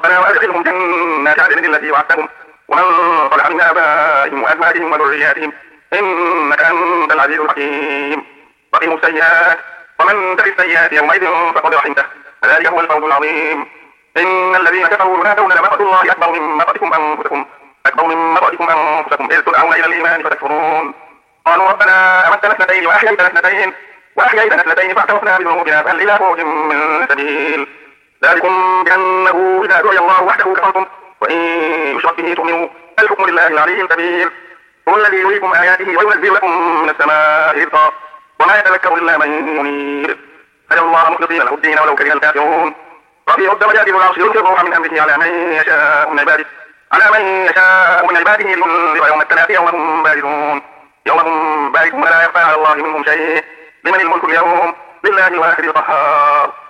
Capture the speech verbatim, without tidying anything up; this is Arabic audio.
ربنا وأدخلهم جنات عدن التي وعدتهم ومن صلح من آبائهم وأزواجهم وذرياتهم إنك أنت العزيز الحكيم. وقهم السيئات ومن تق السيئات يومئذ فقد رحمته ذلك هو الفوز العظيم. إن الذين كفروا ينادون لمقت الله أكبر من مقتكم أنفسكم أكبر من مقتكم أنفسكم إذ تدعون إلى الإيمان فتكفرون. قالوا ربنا أمتنا اثنتين وأحييتنا اثنتين وأحييتنا اثنتين فاعترفنا بذنوبنا فهل إلى خروج من سبيل ذلكم بأنه إذا دعي الله وحده كفرتم وإن يشرك به تؤمنوا الحكم لله العلي الكبير. هو الذي يريكم آياته وينزل لكم من السماء رزقا وما يتذكر إلا من ينيب. هدى الله مخلصين له الدين ولو كره الكافرون. رفيع الدرجات ذو العرش يلقي الروح من أمره على من يشاء من عباده على من يشاء من عباده لينذر يوم التلاقي يوم هم بارزون يوم هم بارزون ولا يخفى على الله منهم شيء. لمن الملك اليوم لله الواحد القهار.